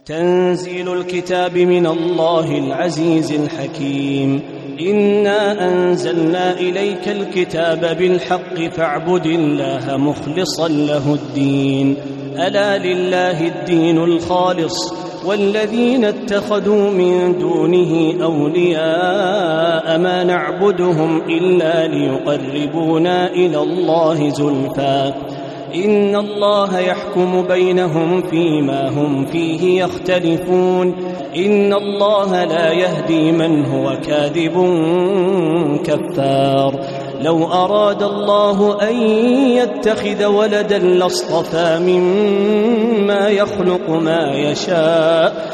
تنزيل الكتاب من الله العزيز الحكيم. إنا أنزلنا إليك الكتاب بالحق فاعبد الله مخلصا له الدين. ألا لله الدين الخالص والذين اتخذوا من دونه أولياء ما نعبدهم إلا ليقربونا إلى الله زلفى إن الله يحكم بينهم فيما هم فيه يختلفون إن الله لا يهدي من هو كاذب كفار. لو أراد الله أن يتخذ ولدا لاصطفى مما يخلق ما يشاء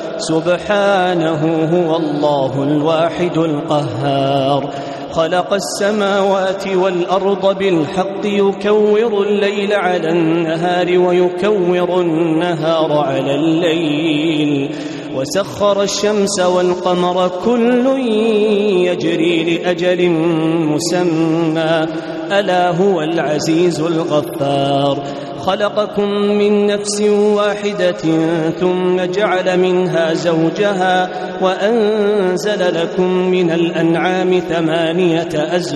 سبحانه هو الله الواحد القهار. خلق السماوات والأرض بالحق يكور الليل على النهار ويكور النهار على الليل وسخر الشمس والقمر كل يجري لأجل مسمى ألا هو العزيز الغفار. خلقكم من نفس واحدة ثم جعل منها زوجها وأنزل لكم من الأنعام 8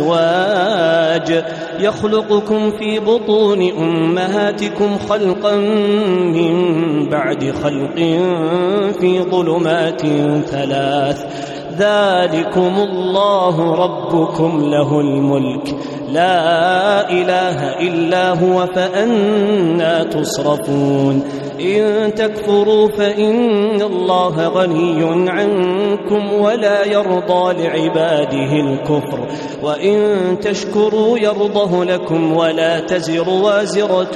أزواج يخلقكم في بطون أمهاتكم خلقا من بعد خلق في ظلمات 3 ذلكم الله ربكم له الملك لا إله إلا هو فأنى تصرفون. إن تكفروا فإن الله غني عنكم ولا يرضى لعباده الكفر وإن تشكروا يرضه لكم ولا تزر وازرة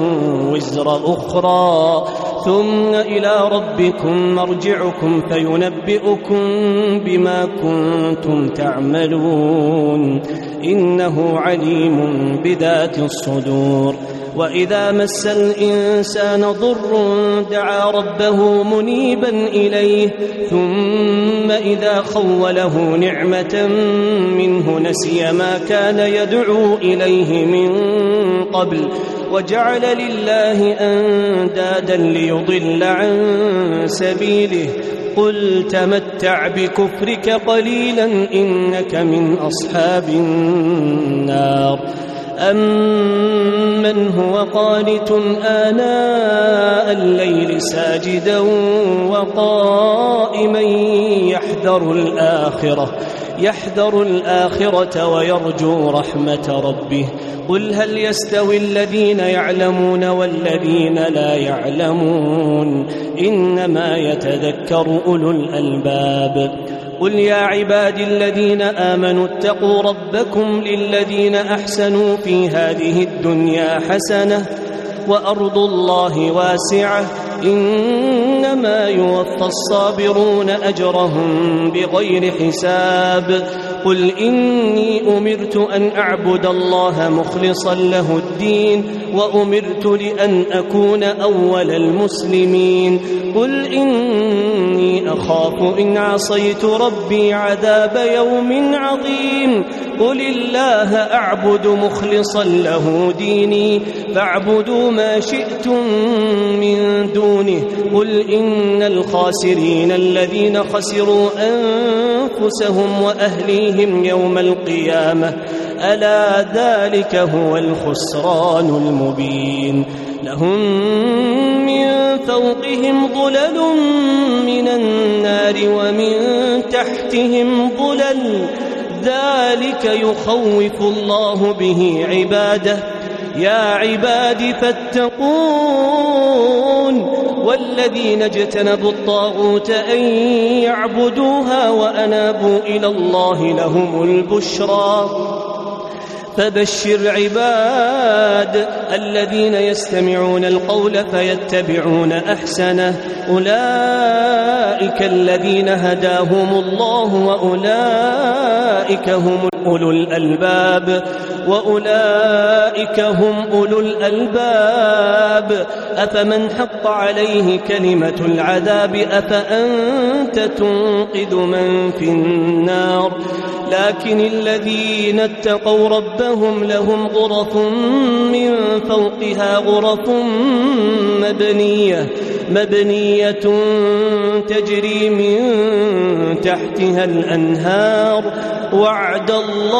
وزر أخرى ثم إلى ربكم مرجعكم فينبئكم بما كنتم تعملون إنه عليم بذات الصدور. وإذا مس الإنسان ضر دعا ربه منيبا إليه ثم إذا خوله نعمة منه نسي ما كان يدعو إليه من قبل وجعل لله أندادا ليضل عن سبيله قل تمتع بكفرك قليلا إنك من أصحاب النار. أمن هو قانت آناء الليل ساجدا وقائما يحذر الآخرة ويرجو رحمة ربه قل هل يستوي الذين يعلمون والذين لا يعلمون إنما يتذكر أولو الألباب. قل يا عبادي الذين آمنوا اتقوا ربكم للذين أحسنوا في هذه الدنيا حسنة وأرض الله واسعة إنما يوفى الصابرون أجرهم بغير حساب. قل إني أمرت أن أعبد الله مخلصا له الدين وأمرت لأن أكون أول المسلمين. قل إني أخاف إن عصيت ربي عذاب يوم عظيم. قل الله أعبد مخلصا له ديني فاعبدوا ما شئتم من دونه. قل إن الخاسرين الذين خسروا أنفسهم وأهليهم يوم القيامة ألا ذلك هو الخسران المبين. لهم من فوقهم ظلل من النار ومن تحتهم ظلل ذلك يخوف الله به عباده يا عباد فاتقون. والذين اجتنبوا الطاغوت أن يعبدوها وأنابوا إلى الله لهم البشرى. فبشر عباد الذين يستمعون القول فيتبعون أحسنه أولئك الذين هداهم الله وأولئك هم أولو الألباب. وأولئك هم أولو الألباب أفمن حق عليه كلمة العذاب أفأنت تنقذ من في النار لكن الذين اتقوا ربهم لهم غرف من فوقها غرف مبنية تجري من تحتها الأنهار وعد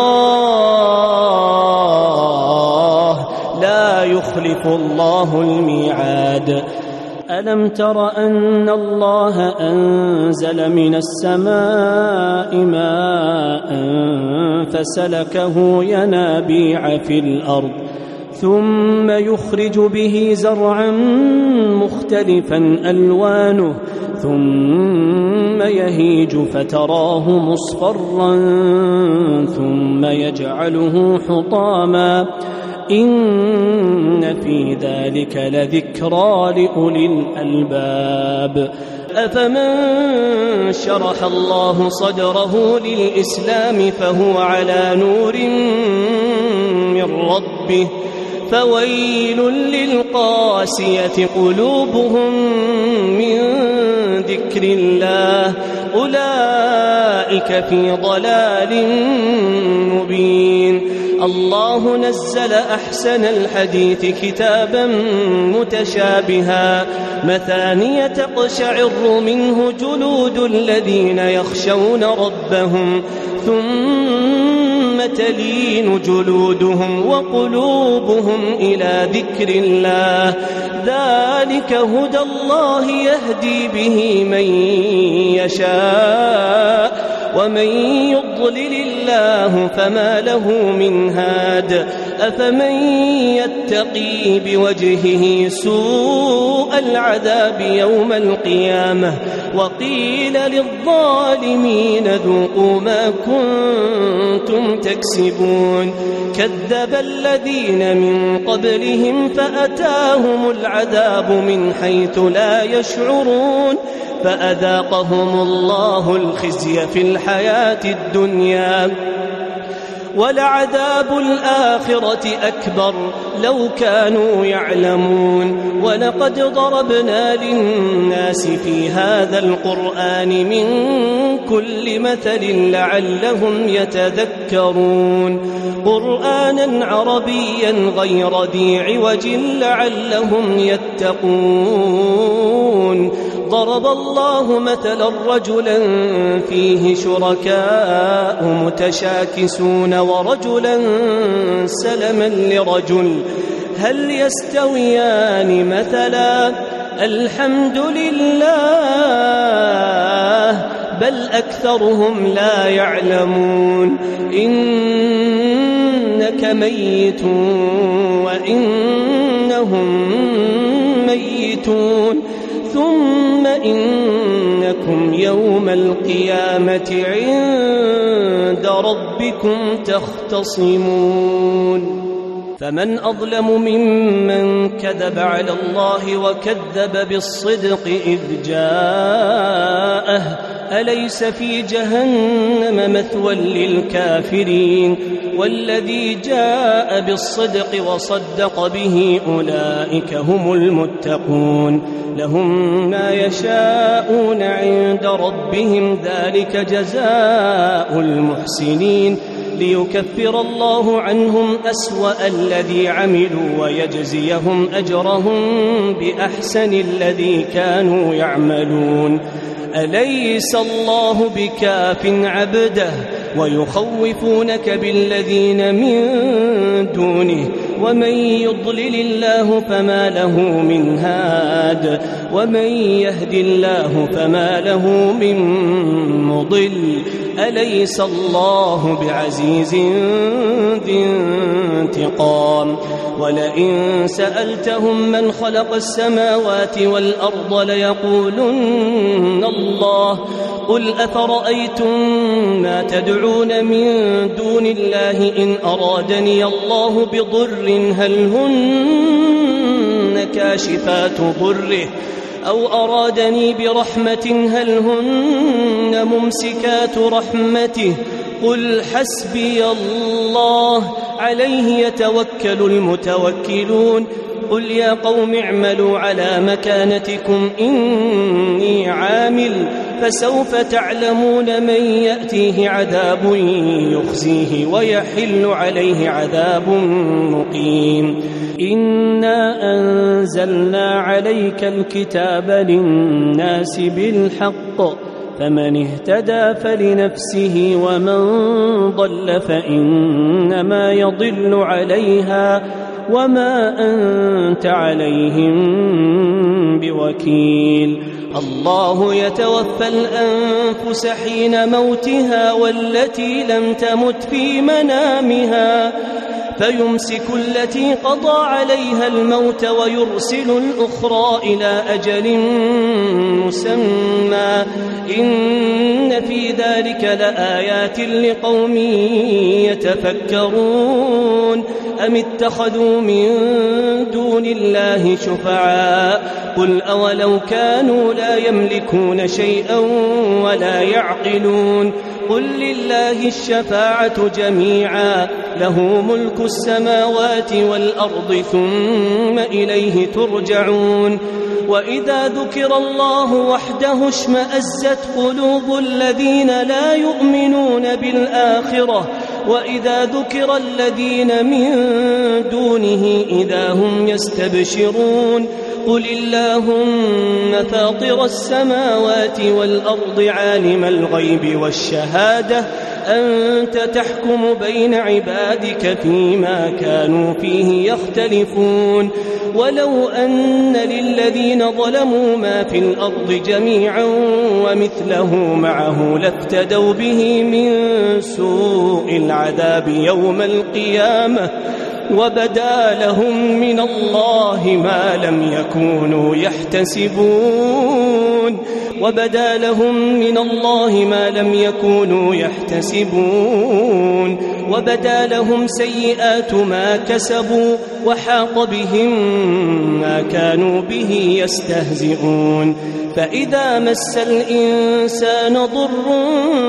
الله لا يخلف الله الميعاد ألم تر أن الله أنزل من السماء ماء فسلكه ينابيع في الأرض ثم يخرج به زرعا مختلفا ألوانه ثم يهيج فتراه مصفرا ثم يجعله حطاما إن في ذلك لذكرى لأولي الألباب أفمن شرح الله صدره للإسلام فهو على نور من ربه فويل للقاسية قلوبهم من ذكر الله أولئك في ضلال مبين الله نزل أحسن الحديث كتابا متشابها مثانية تقشعر منه جلود الذين يخشون ربهم ثم تلين جلودهم وقلوبهم إلى ذكر الله ذلك هدى الله يهدي به من يشاء ومن يضلل الله فما له من هاد أفمن يتقي بوجهه سوء العذاب يوم القيامة وقيل للظالمين ذوقوا ما كنتم تكسبون كذب الذين من قبلهم فأتاهم العذاب من حيث لا يشعرون فأذاقهم الله الخزي في الحياة الدنيا ولعذاب الآخرة أكبر لو كانوا يعلمون ولقد ضربنا للناس في هذا القرآن من كل مثل لعلهم يتذكرون قرآنا عربيا غير ذي عوج لعلهم يتقون ضرب الله مثلا رجلا فيه شركاء متشاكسون ورجلا سلما لرجل هل يستويان مثلا الحمد لله بل أكثرهم لا يعلمون إنك ميت وإنهم ميتون ثم إنكم يوم القيامة عند ربكم تختصمون فمن أظلم ممن كذب على الله وكذب بالصدق إذ جاءه أليس في جهنم مثوى للكافرين والذي جاء بالصدق وصدق به أولئك هم المتقون لهم ما يشاءون عند ربهم ذلك جزاء المحسنين ليكفر الله عنهم أسوأ الذي عملوا ويجزيهم أجرهم بأحسن الذي كانوا يعملون أليس الله بكاف عبده ويخوفونك بالذين من دونه ومن يضلل الله فما له من هاد ومن يهد الله فما له من مضل أليس الله بعزيز ذي انتقام ولئن سألتهم من خلق السماوات والأرض ليقولن الله قل أفرأيتم ما تدعون من دون الله إن أرادني الله بضر هل هن كاشفات ضره أو أرادني برحمة هل هن ممسكات رحمته قل حسبي الله عليه يتوكل المتوكلون قل يا قوم اعملوا على مكانتكم إني عامل فسوف تعلمون من يأتيه عذاب يخزيه ويحل عليه عذاب مقيم إنا أنزلنا عليك الكتاب للناس بالحق فمن اهتدى فلنفسه ومن ضل فإنما يضل عليها وما أنت عليهم بوكيل الله يتوفى الأنفس حين موتها والتي لم تمت في منامها فيمسك التي قضى عليها الموت ويرسل الأخرى إلى أجل مسمى إن في ذلك لآيات لقوم يتفكرون أم اتخذوا من دون الله شفعاء قل أولو كانوا لا يملكون شيئا ولا يعقلون قل لله الشفاعة جميعا له ملك السماوات والأرض ثم إليه ترجعون وإذا ذكر الله وحده اشمأزت قلوب الذين لا يؤمنون بالآخرة وإذا ذكر الذين من دونه إذا هم يستبشرون قل اللهم فاطر السماوات والأرض عالم الغيب والشهادة أنت تحكم بين عبادك فيما كانوا فيه يختلفون ولو أن للذين ظلموا ما في الأرض جميعا ومثله معه لافتدوا به من سوء العذاب يوم القيامة وبدا لهم من الله ما لم يكونوا يحتسبون وبدا لهم من الله ما لم يكونوا يحتسبون وبدا لهم سيئات ما كسبوا وحاق بهم ما كانوا به يستهزئون فإذا مس الإنسان ضر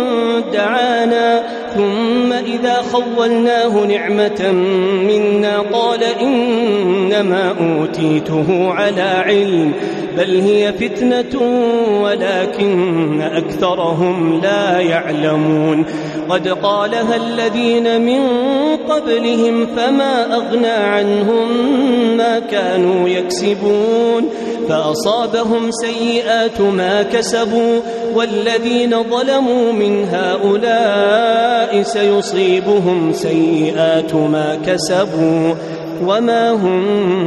دعانا ثم إذا خولناه نعمة منا قال إنما أوتيته على علم بل هي فتنة ولكن أكثرهم لا يعلمون قد قالها الذين من قبلهم فما أغنى عنهم ما كانوا يكسبون فأصابهم سيئات ما كسبوا والذين ظلموا من هؤلاء سيصيبهم سيئات ما كسبوا وما هم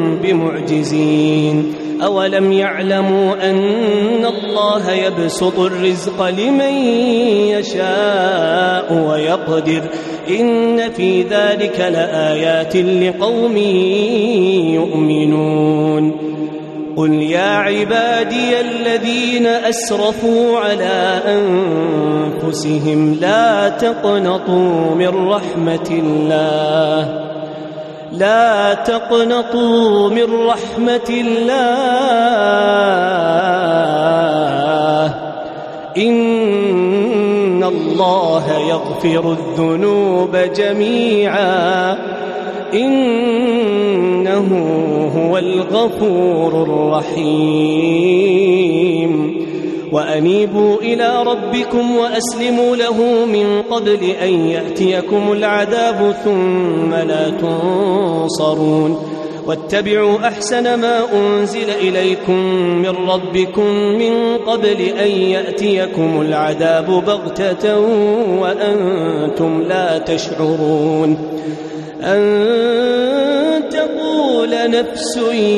بمعجزين أولم يعلموا أن الله يبسط الرزق لمن يشاء ويقدر إن في ذلك لآيات لقوم يؤمنون قل يا عبادي الذين أسرفوا على أنفسهم لا تقنطوا من رحمة الله لا تقنطوا من رحمة الله إن الله يغفر الذنوب جميعا إنه هو الغفور الرحيم وأنيبوا إلى ربكم وأسلموا له من قبل أن يأتيكم العذاب ثم لا تنصرون واتبعوا أحسن ما أنزل إليكم من ربكم من قبل أن يأتيكم العذاب بغتة وأنتم لا تشعرون أن تقول نفس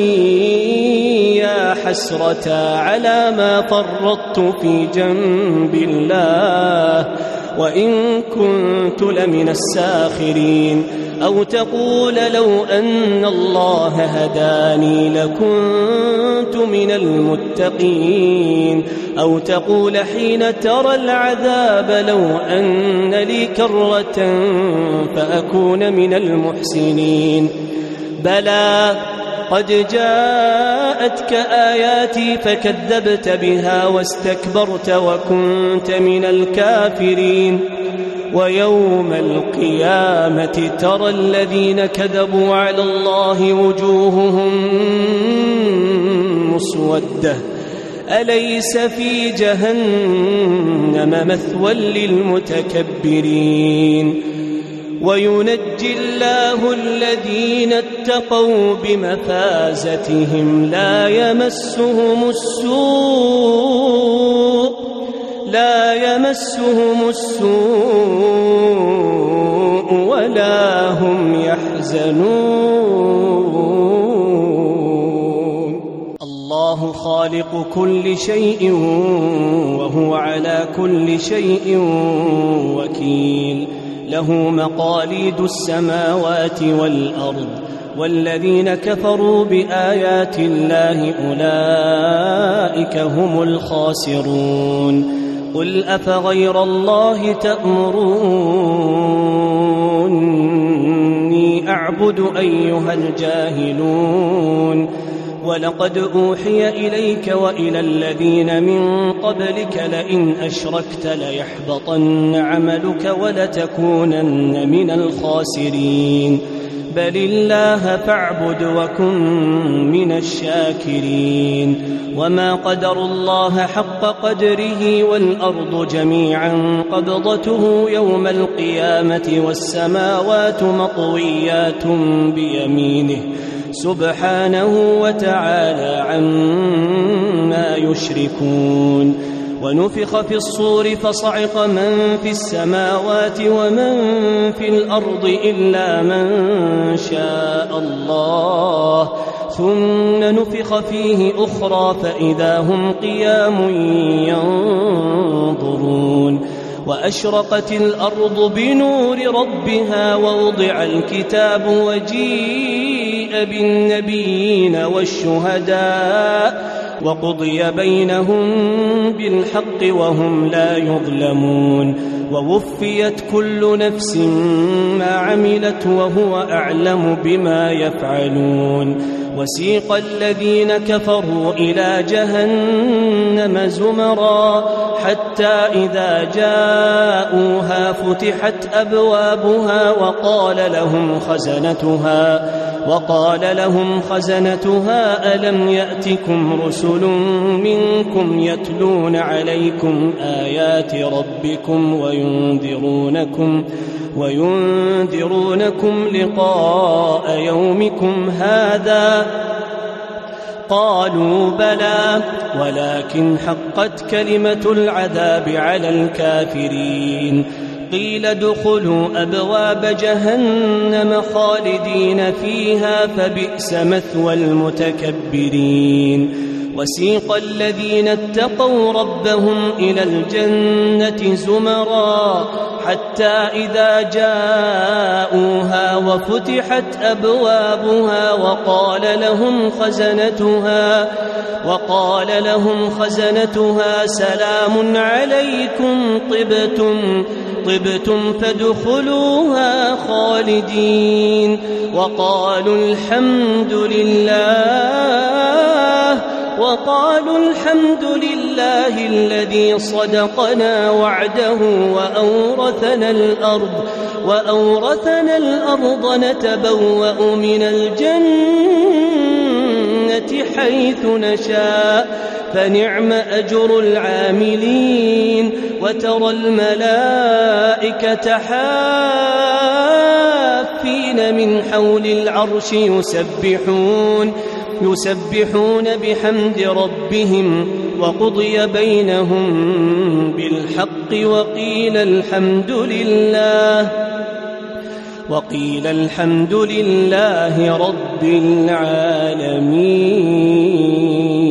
يا حسرة على ما فرطت في جنب الله وإن كنت لمن الساخرين أو تقول لو أن الله هداني لكنت من المتقين أو تقول حين ترى العذاب لو أن لي كرة فأكون من المحسنين بلى قد جاءتك آياتي فكذبت بها واستكبرت وكنت من الكافرين ويوم القيامة ترى الذين كذبوا على الله وجوههم مسودة أليس في جهنم مثوى للمتكبرين وينجي الله الذين اتقوا بمفازتهم لا يمسهم السوء ولا هم يحزنون. الله خالق كل شيء وهو على كل شيء وكيل له مقاليد السماوات والأرض والذين كفروا بآيات الله أولئك هم الخاسرون. قل أفغير الله تأمروني أعبد أيها الجاهلون ولقد أوحي إليك وإلى الذين من قبلك لئن أشركت ليحبطن عملك ولتكونن من الخاسرين. بل الله فاعبد وكن من الشاكرين. وما قدروا الله حق قدره والأرض جميعا قبضته يوم القيامة والسماوات مطويات بيمينه سبحانه وتعالى عما يشركون. ونفخ في الصور فصعق من في السماوات ومن في الأرض إلا من شاء الله ثم نفخ فيه أخرى فإذا هم قيام ينظرون. وأشرقت الأرض بنور ربها ووضع الكتاب وجيء بالنبيين والشهداء وقضي بينهم بالحق وهم لا يظلمون. ووفيت كل نفس ما عملت وهو أعلم بما يفعلون. وسيق الذين كفروا إلى جهنم زمرا حتى إذا جاءوها فتحت أبوابها وقال لهم خزنتها ألم يأتكم رسل منكم يتلون عليكم آيات ربكم وينذرونكم لقاء يومكم هذا قالوا بلى ولكن حقت كلمة العذاب على الكافرين. قيل ادخلوا أبواب جهنم خالدين فيها فبئس مثوى المتكبرين. وسيق الذين اتقوا ربهم إلى الجنة زمرا حتى إذا جاءوها وفتحت أبوابها وقال لهم خزنتها سلام عليكم طبتم فادخلوها خالدين. وقالوا الحمد لله الذي صدقنا وعده وأورثنا الأرض نتبوأ من الجنة حيث نشاء فنعم أجر العاملين. وترى الملائكة حافين من حول العرش يسبحون بحمد ربهم وقضي بينهم بالحق وقيل الحمد لله رب العالمين.